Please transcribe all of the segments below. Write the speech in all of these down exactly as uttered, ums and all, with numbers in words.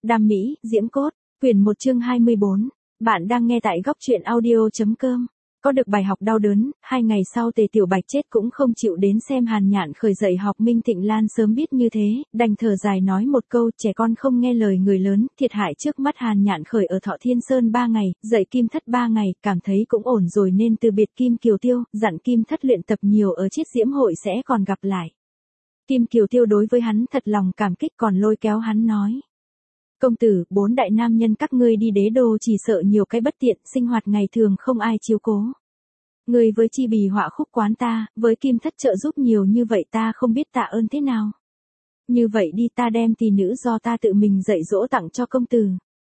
Đam mỹ, diễm cốt, quyển một chương hai mươi bốn. Bạn đang nghe tại góc truyện audio.com. Có được bài học đau đớn, hai ngày sau Tề Tiểu Bạch chết cũng không chịu đến xem Hàn Nhạn Khởi dạy học. Minh Thịnh Lan sớm biết như thế, đành thở dài nói một câu, trẻ con không nghe lời người lớn, thiệt hại trước mắt. Hàn Nhạn Khởi ở Thọ Thiên Sơn ba ngày, dạy Kim Thất ba ngày, cảm thấy cũng ổn rồi nên từ biệt Kim Kiều Tiêu, dặn Kim Thất luyện tập nhiều ở Chiết Diễm hội sẽ còn gặp lại. Kim Kiều Tiêu đối với hắn thật lòng cảm kích, còn lôi kéo hắn nói: công tử, bốn đại nam nhân các ngươi đi đế đô chỉ sợ nhiều cái bất tiện, sinh hoạt ngày thường không ai chiếu cố. Ngươi với Chi Bì họa khúc quán ta, với Kim Thất trợ giúp nhiều như vậy, ta không biết tạ ơn thế nào. Như vậy đi, ta đem tỷ nữ do ta tự mình dạy dỗ tặng cho công tử.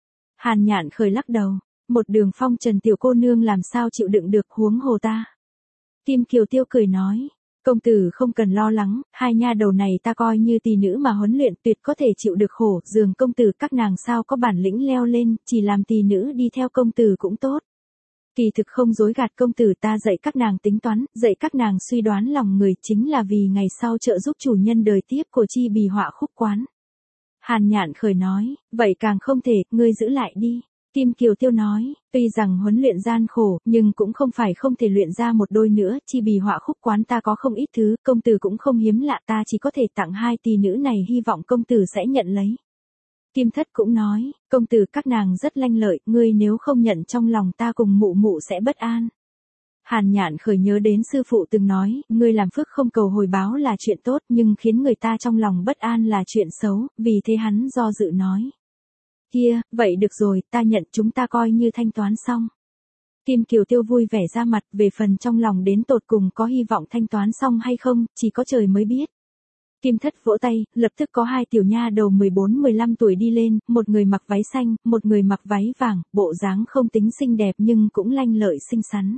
Hàn Nhạn Khởi lắc đầu, một đường phong trần tiểu cô nương làm sao chịu đựng được, huống hồ ta. Kim Kiều Tiêu cười nói: công tử không cần lo lắng, hai nha đầu này ta coi như tỷ nữ mà huấn luyện, tuyệt có thể chịu được khổ. Giường công tử các nàng sao có bản lĩnh leo lên, chỉ làm tỷ nữ đi theo công tử cũng tốt. Kỳ thực không dối gạt công tử, ta dạy các nàng tính toán, dạy các nàng suy đoán lòng người, chính là vì ngày sau trợ giúp chủ nhân đời tiếp của Chi Bì họa khúc quán. Hàn Nhạn Khởi nói: vậy càng không thể, ngươi giữ lại đi. Kim Kiều Tiêu nói: tuy rằng huấn luyện gian khổ, nhưng cũng không phải không thể luyện ra một đôi nữa. Chi Bì họa khúc quán ta có không ít thứ, công tử cũng không hiếm lạ, ta chỉ có thể tặng hai tỷ nữ này, hy vọng công tử sẽ nhận lấy. Kim Thất cũng nói: công tử các nàng rất lanh lợi, ngươi nếu không nhận trong lòng ta cùng mụ mụ sẽ bất an. Hàn Nhạn Khởi nhớ đến sư phụ từng nói, ngươi làm phước không cầu hồi báo là chuyện tốt, nhưng khiến người ta trong lòng bất an là chuyện xấu, vì thế hắn do dự nói: kia, vậy được rồi, ta nhận, chúng ta coi như thanh toán xong. Kim Kiều Tiêu vui vẻ ra mặt, về phần trong lòng đến tột cùng có hy vọng thanh toán xong hay không, chỉ có trời mới biết. Kim Thất vỗ tay, lập tức có hai tiểu nha đầu mười bốn mười lăm tuổi đi lên, một người mặc váy xanh, một người mặc váy vàng, bộ dáng không tính xinh đẹp nhưng cũng lanh lợi xinh xắn.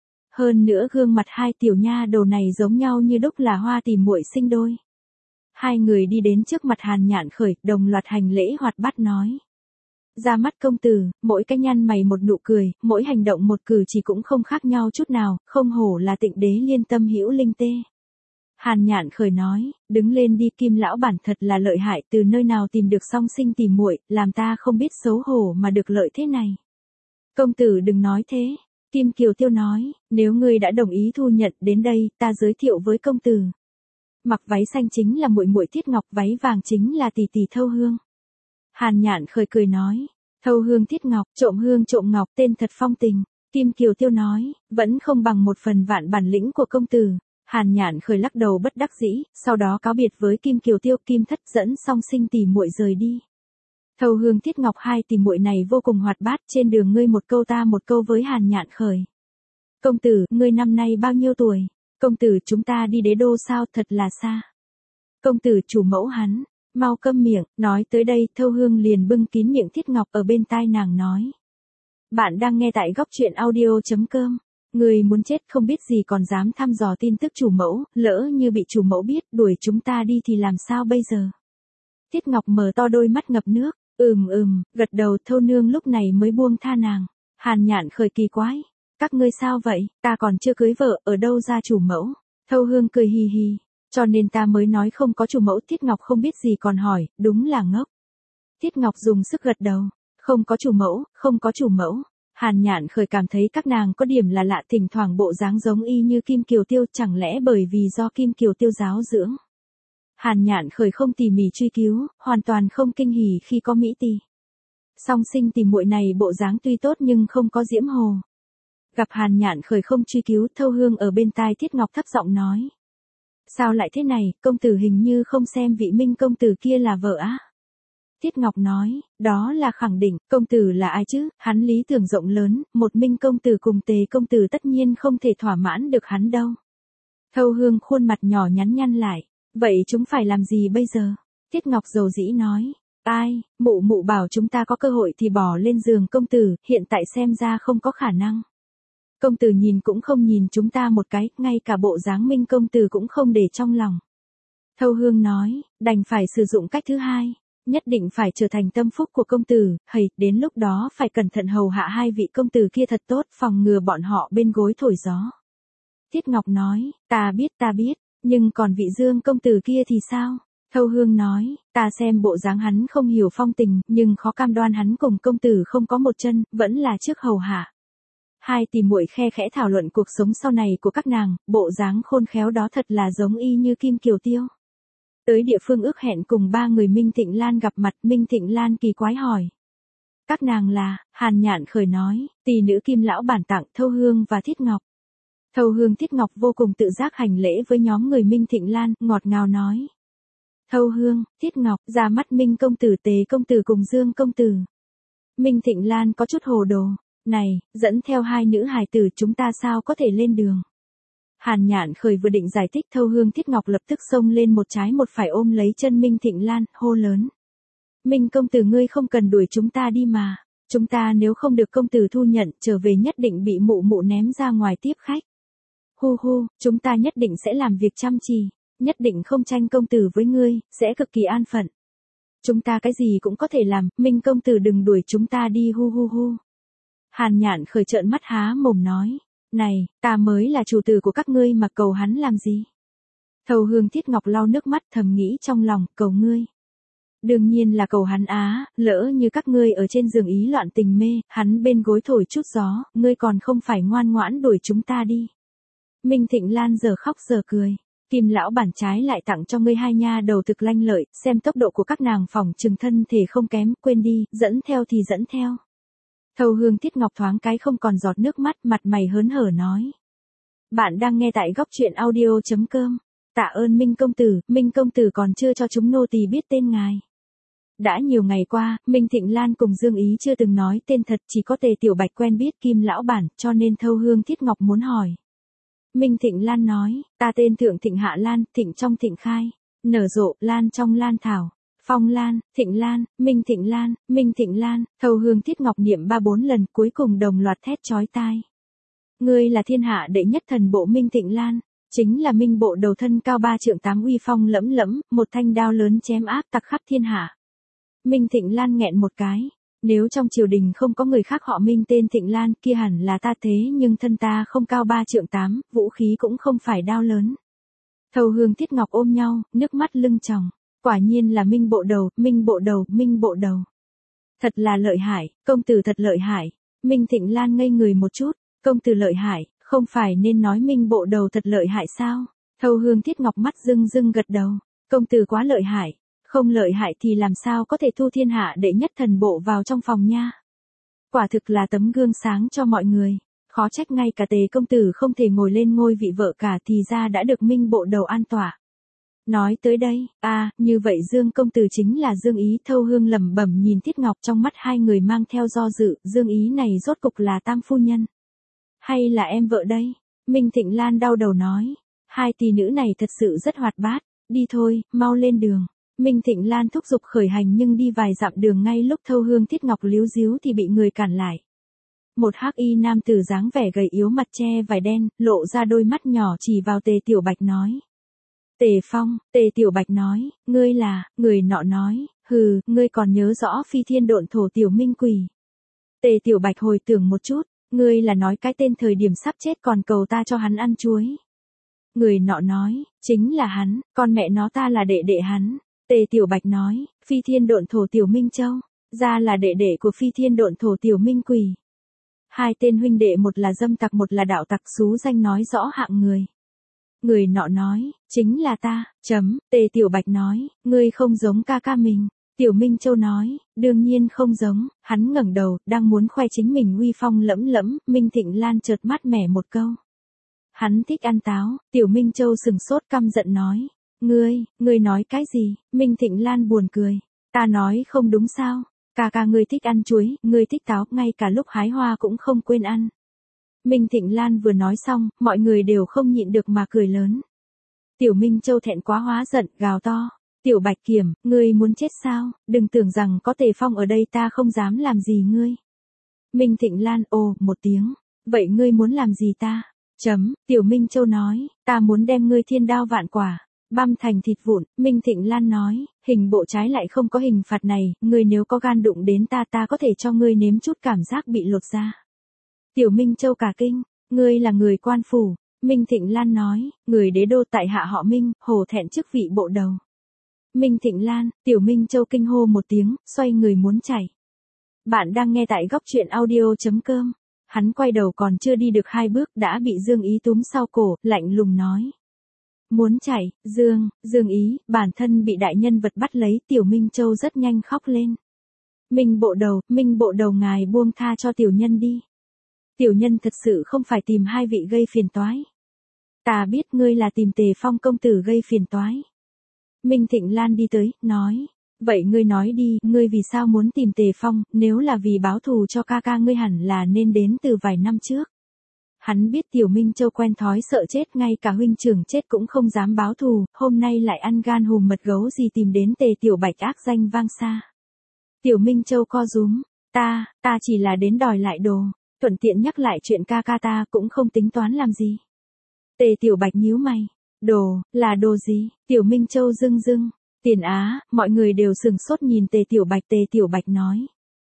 Hơn nữa gương mặt hai tiểu nha đầu này giống nhau như đúc, là hoa tỉ muội sinh đôi. Hai người đi đến trước mặt Hàn Nhạn Khởi, đồng loạt hành lễ hoạt bát nói: ra mắt công tử, mỗi cái nhăn mày một nụ cười, mỗi hành động một cử chỉ cũng không khác nhau chút nào, không hổ là Tịnh đế liên tâm hữu linh tê. Hàn Nhạn Khởi nói: đứng lên đi, Kim lão bản thật là lợi hại, từ nơi nào tìm được song sinh tỉ muội, làm ta không biết xấu hổ mà được lợi thế này. Công tử đừng nói thế. Kim Kiều Tiêu nói: nếu ngươi đã đồng ý thu nhận, đến đây, ta giới thiệu với công tử. Mặc váy xanh chính là muội muội Tiết Ngọc, váy vàng chính là tỷ tỷ Thâu Hương. Hàn Nhạn Khởi cười nói: Thâu Hương Tiết Ngọc, trộm hương trộm ngọc, tên thật phong tình. Kim Kiều Tiêu nói: vẫn không bằng một phần vạn bản lĩnh của công tử. Hàn Nhạn Khởi lắc đầu bất đắc dĩ, sau đó cáo biệt với Kim Kiều Tiêu. Kim Thất dẫn song sinh tỷ muội rời đi. Thâu Hương Tiết Ngọc hai tỷ muội này vô cùng hoạt bát, trên đường ngươi một câu ta một câu với Hàn Nhạn Khởi. Công tử, ngươi năm nay bao nhiêu tuổi? Công tử, chúng ta đi đế đô sao, thật là xa. Công tử, chủ mẫu hắn. Mau câm miệng. Nói tới đây, Thâu Hương liền bưng kín miệng Tiết Ngọc, ở bên tai nàng nói: bạn đang nghe tại góc truyện audio.com. Người muốn chết không biết gì còn dám thăm dò tin tức chủ mẫu, lỡ như bị chủ mẫu biết, đuổi chúng ta đi thì làm sao bây giờ? Tiết Ngọc mở to đôi mắt ngập nước, ừm ừm, gật đầu. Thâu nương lúc này mới buông tha nàng. Hàn Nhạn Khởi kỳ quái: các ngươi sao vậy, ta còn chưa cưới vợ, ở đâu ra chủ mẫu? Thâu Hương cười hì hì: cho nên ta mới nói không có chủ mẫu. Tiết Ngọc không biết gì còn hỏi, đúng là ngốc. Tiết Ngọc dùng sức gật đầu: không có chủ mẫu, không có chủ mẫu. Hàn Nhạn Khởi cảm thấy các nàng có điểm là lạ, thỉnh thoảng bộ dáng giống y như Kim Kiều Tiêu, chẳng lẽ bởi vì do Kim Kiều Tiêu giáo dưỡng. Hàn Nhạn Khởi không tỉ mỉ truy cứu, hoàn toàn không kinh hỉ khi có mỹ tỳ. Song sinh tỷ muội này bộ dáng tuy tốt nhưng không có diễm hồ. Gặp Hàn Nhạn Khởi không truy cứu, Thâu Hương ở bên tai Tiết Ngọc thấp giọng nói: sao lại thế này, công tử hình như không xem vị Minh công tử kia là vợ á? Tiết Ngọc nói: đó là khẳng định, công tử là ai chứ, hắn lý tưởng rộng lớn, một Minh công tử cùng Tề công tử tất nhiên không thể thỏa mãn được hắn đâu. Thâu Hương khuôn mặt nhỏ nhắn nhăn lại: vậy chúng phải làm gì bây giờ? Tiết Ngọc dầu dĩ nói: ai, mụ mụ bảo chúng ta có cơ hội thì bỏ lên giường công tử, hiện tại xem ra không có khả năng. Công tử nhìn cũng không nhìn chúng ta một cái, ngay cả bộ dáng Minh công tử cũng không để trong lòng. Thâu Hương nói: đành phải sử dụng cách thứ hai. Nhất định phải trở thành tâm phúc của công tử, hầy, đến lúc đó phải cẩn thận hầu hạ hai vị công tử kia thật tốt, phòng ngừa bọn họ bên gối thổi gió. Tiết Ngọc nói: ta biết ta biết, nhưng còn vị Dương công tử kia thì sao? Thâu Hương nói, ta xem bộ dáng hắn không hiểu phong tình, nhưng khó cam đoan hắn cùng công tử không có một chân, vẫn là trước hầu hạ. Hai tỷ muội khe khẽ thảo luận cuộc sống sau này của các nàng, bộ dáng khôn khéo đó thật là giống y như Kim Kiều Tiêu. Tới địa phương ước hẹn cùng ba người Minh Thịnh Lan gặp mặt, Minh Thịnh Lan kỳ quái hỏi. Các nàng là, Hàn Nhạn khởi nói, tỷ nữ Kim lão bản tặng Thâu Hương và Thiết Ngọc. Thâu Hương Thiết Ngọc vô cùng tự giác hành lễ với nhóm người Minh Thịnh Lan, ngọt ngào nói. Thâu Hương, Thiết Ngọc, ra mắt Minh công tử, Tề công tử cùng Dương công tử. Minh Thịnh Lan có chút hồ đồ, này, dẫn theo hai nữ hài tử chúng ta sao có thể lên đường. Hàn Nhạn khởi vừa định giải thích, Thâu Hương Thiết Ngọc lập tức xông lên một trái một phải ôm lấy chân Minh Thịnh Lan, hô lớn. Minh công tử ngươi không cần đuổi chúng ta đi mà, chúng ta nếu không được công tử thu nhận trở về nhất định bị mụ mụ ném ra ngoài tiếp khách. Hu hu, chúng ta nhất định sẽ làm việc chăm chỉ, nhất định không tranh công tử với ngươi, sẽ cực kỳ an phận. Chúng ta cái gì cũng có thể làm, Minh công tử đừng đuổi chúng ta đi hu hu hu. Hàn Nhạn khởi trợn mắt há mồm nói, này, ta mới là chủ tử của các ngươi mà cầu hắn làm gì. Thâu Hương Thiết Ngọc lau nước mắt thầm nghĩ trong lòng, cầu ngươi. Đương nhiên là cầu hắn á, lỡ như các ngươi ở trên giường ý loạn tình mê, hắn bên gối thổi chút gió, ngươi còn không phải ngoan ngoãn đuổi chúng ta đi. Minh Thịnh Lan giờ khóc giờ cười, Kim lão bản trái lại tặng cho ngươi hai nha đầu thực lanh lợi, xem tốc độ của các nàng phòng trừng thân thể không kém, quên đi, dẫn theo thì dẫn theo. Thâu Hương Thiết Ngọc thoáng cái không còn giọt nước mắt, mặt mày hớn hở nói. Bạn đang nghe tại góc truyện audio.com. Tạ ơn Minh công tử, Minh công tử còn chưa cho chúng nô tỳ biết tên ngài. Đã nhiều ngày qua, Minh Thịnh Lan cùng Dương Ý chưa từng nói tên thật, chỉ có Tề Tiểu Bạch quen biết Kim lão bản, cho nên Thâu Hương Thiết Ngọc muốn hỏi. Minh Thịnh Lan nói, ta tên Thượng Thịnh Hạ Lan, Thịnh trong Thịnh Khai, nở rộ, Lan trong Lan Thảo, Phong Lan, Thịnh Lan, Minh Thịnh Lan, Minh Thịnh Lan, Thâu Hương Thiết Ngọc niệm ba bốn lần cuối cùng đồng loạt thét chói tai. Ngươi là thiên hạ đệ nhất thần bộ Minh Thịnh Lan, chính là Minh bộ đầu thân cao ba trượng tám uy phong lẫm lẫm, một thanh đao lớn chém ác tặc khắp thiên hạ. Minh Thịnh Lan nghẹn một cái. Nếu trong triều đình không có người khác họ Minh tên Thịnh Lan kia hẳn là ta, thế nhưng thân ta không cao ba trượng tám, vũ khí cũng không phải đao lớn. Thâu Hương Thiết Ngọc ôm nhau, nước mắt lưng tròng. Quả nhiên là Minh bộ đầu, Minh bộ đầu, Minh bộ đầu. Thật là lợi hại, công tử thật lợi hại. Minh Thịnh Lan ngây người một chút, công tử lợi hại, không phải nên nói Minh bộ đầu thật lợi hại sao? Thâu Hương Thiết Ngọc mắt rưng rưng gật đầu, công tử quá lợi hại. Không lợi hại thì làm sao có thể thu thiên hạ đệ nhất thần bộ vào trong phòng nha. Quả thực là tấm gương sáng cho mọi người. Khó trách ngay cả Tề công tử không thể ngồi lên ngôi vị vợ cả thì ra đã được Minh bộ đầu an tỏa. Nói tới đây, à, như vậy Dương công tử chính là Dương Ý. Thâu Hương lẩm bẩm nhìn Thiết Ngọc, trong mắt hai người mang theo do dự, Dương Ý này rốt cục là tam phu nhân. Hay là em vợ đây? Minh Thịnh Lan đau đầu nói. Hai tỷ nữ này thật sự rất hoạt bát, đi thôi, mau lên đường. Minh Thịnh Lan thúc giục khởi hành nhưng đi vài dặm đường ngay lúc Thâu Hương Thiết Ngọc líu díu thì bị người cản lại. Một hắc y nam tử dáng vẻ gầy yếu mặt che vải đen, lộ ra đôi mắt nhỏ chỉ vào Tề Tiểu Bạch nói. Tề Phong, Tề Tiểu Bạch nói, ngươi là, người nọ nói, hừ, ngươi còn nhớ rõ phi thiên độn thổ Tiểu Minh Quỷ. Tề Tiểu Bạch hồi tưởng một chút, ngươi là nói cái tên thời điểm sắp chết còn cầu ta cho hắn ăn chuối. Người nọ nói, chính là hắn, con mẹ nó ta là đệ đệ hắn. Tề Tiểu Bạch nói, phi thiên độn thổ Tiểu Minh Châu, ra là đệ đệ của phi thiên độn thổ Tiểu Minh Quỷ. Hai tên huynh đệ một là dâm tặc một là đạo tặc, xú danh nói rõ hạng người. Người nọ nói, chính là ta, chấm, Tề Tiểu Bạch nói, ngươi không giống ca ca mình. Tiểu Minh Châu nói, đương nhiên không giống, hắn ngẩng đầu, đang muốn khoe chính mình uy phong lẫm lẫm, Minh Thịnh Lan chợt mát mẻ một câu. Hắn thích ăn táo, Tiểu Minh Châu sừng sốt căm giận nói. Ngươi, ngươi nói cái gì? Minh Thịnh Lan buồn cười. Ta nói không đúng sao? Ca ca ngươi thích ăn chuối, ngươi thích táo, ngay cả lúc hái hoa cũng không quên ăn. Minh Thịnh Lan vừa nói xong, mọi người đều không nhịn được mà cười lớn. Tiểu Minh Châu thẹn quá hóa giận, gào to. Tiểu Bạch Kiểm, ngươi muốn chết sao? Đừng tưởng rằng có Tề Phong ở đây ta không dám làm gì ngươi. Minh Thịnh Lan ồ một tiếng. Vậy ngươi muốn làm gì ta? Chấm, Tiểu Minh Châu nói, ta muốn đem ngươi thiên đao vạn quả. Băm thành thịt vụn, Minh Thịnh Lan nói, hình bộ trái lại không có hình phạt này, ngươi nếu có gan đụng đến ta ta có thể cho ngươi nếm chút cảm giác bị lột da. Tiểu Minh Châu cả kinh, ngươi là người quan phủ, Minh Thịnh Lan nói, người đế đô tại hạ họ Minh, hổ thẹn chức vị bộ đầu. Minh Thịnh Lan, Tiểu Minh Châu kinh hô một tiếng, xoay người muốn chạy. Bạn đang nghe tại góc truyện audio.com. Hắn quay đầu còn chưa đi được hai bước đã bị Dương Ý túm sau cổ, lạnh lùng nói. Muốn chạy, Dương, Dương Ý, bản thân bị đại nhân vật bắt lấy, Tiểu Minh Châu rất nhanh khóc lên. Minh bộ đầu, Minh bộ đầu ngài buông tha cho tiểu nhân đi. Tiểu nhân thật sự không phải tìm hai vị gây phiền toái. Ta biết ngươi là tìm Tề Phong công tử gây phiền toái. Minh Thịnh Lan đi tới, nói. Vậy ngươi nói đi, ngươi vì sao muốn tìm Tề Phong, nếu là vì báo thù cho ca ca ngươi hẳn là nên đến từ vài năm trước. Hắn biết Tiểu Minh Châu quen thói sợ chết, ngay cả huynh trưởng chết cũng không dám báo thù, hôm nay lại ăn gan hùm mật gấu gì tìm đến Tề Tiểu Bạch ác danh vang xa. Tiểu Minh Châu co rúm, ta, ta chỉ là đến đòi lại đồ, thuận tiện nhắc lại chuyện ca ca ta cũng không tính toán làm gì. Tề Tiểu Bạch nhíu mày, đồ, là đồ gì? Tiểu Minh Châu rưng rưng, tiền á, mọi người đều sừng sốt nhìn Tề Tiểu Bạch. Tề Tiểu Bạch nói,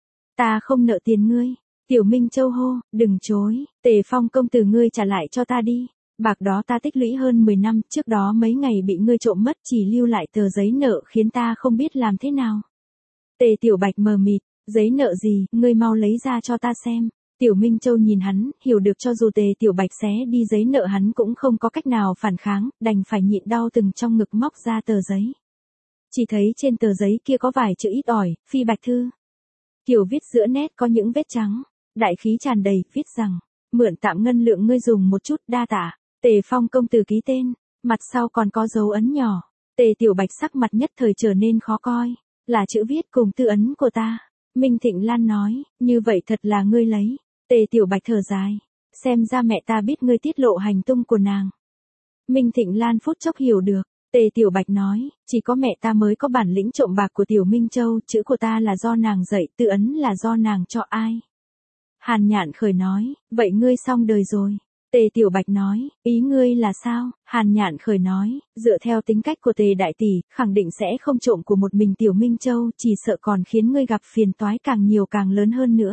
ta không nợ tiền ngươi. Tiểu Minh Châu hô, đừng chối, Tề Phong công tử ngươi trả lại cho ta đi. Bạc đó ta tích lũy hơn mười năm, trước đó mấy ngày bị ngươi trộm mất, chỉ lưu lại tờ giấy nợ khiến ta không biết làm thế nào. Tề Tiểu Bạch mờ mịt, giấy nợ gì, ngươi mau lấy ra cho ta xem. Tiểu Minh Châu nhìn hắn, hiểu được cho dù Tề Tiểu Bạch xé đi giấy nợ hắn cũng không có cách nào phản kháng, đành phải nhịn đau từng trong ngực móc ra tờ giấy. Chỉ thấy trên tờ giấy kia có vài chữ ít ỏi, Phi Bạch Thư. Kiểu viết giữa nét có những vết trắng, đại khí tràn đầy, viết rằng, mượn tạm ngân lượng ngươi dùng một chút, đa tạ. Tề Phong công tử ký tên, mặt sau còn có dấu ấn nhỏ. Tề Tiểu Bạch sắc mặt nhất thời trở nên khó coi, là chữ viết cùng tư ấn của ta. Minh Thịnh Lan nói, như vậy thật là ngươi lấy. Tề Tiểu Bạch thở dài, xem ra mẹ ta biết ngươi tiết lộ hành tung của nàng. Minh Thịnh Lan phút chốc hiểu được, Tề Tiểu Bạch nói, chỉ có mẹ ta mới có bản lĩnh trộm bạc của Tiểu Minh Châu, chữ của ta là do nàng dạy, tư ấn là do nàng cho ai. Hàn Nhạn Khởi nói, vậy ngươi xong đời rồi. Tề Tiểu Bạch nói, ý ngươi là sao? Hàn Nhạn Khởi nói, dựa theo tính cách của Tề đại tỷ, khẳng định sẽ không trộm của một mình Tiểu Minh Châu, chỉ sợ còn khiến ngươi gặp phiền toái càng nhiều càng lớn hơn nữa.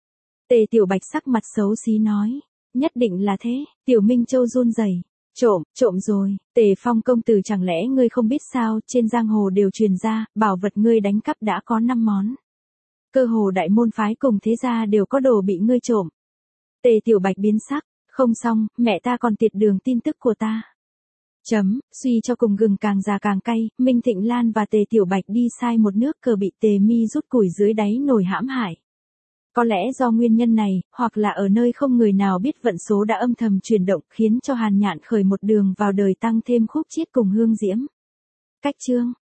Tề Tiểu Bạch sắc mặt xấu xí nói, nhất định là thế. Tiểu Minh Châu run rẩy, trộm, trộm rồi. Tề Phong công tử chẳng lẽ ngươi không biết sao, trên giang hồ đều truyền ra, bảo vật ngươi đánh cắp đã có năm món. Cơ hồ đại môn phái cùng thế gia đều có đồ bị ngươi trộm. Tề Tiểu Bạch biến sắc, không xong, mẹ ta còn tiệt đường tin tức của ta. Chấm, suy cho cùng gừng càng già càng cay, Minh Thịnh Lan và Tề Tiểu Bạch đi sai một nước cờ bị Tề Mi rút củi dưới đáy nồi hãm hại. Có lẽ do nguyên nhân này, hoặc là ở nơi không người nào biết vận số đã âm thầm chuyển động, khiến cho Hàn Nhạn Khởi một đường vào đời tăng thêm khúc chiết cùng hương diễm. Cách chương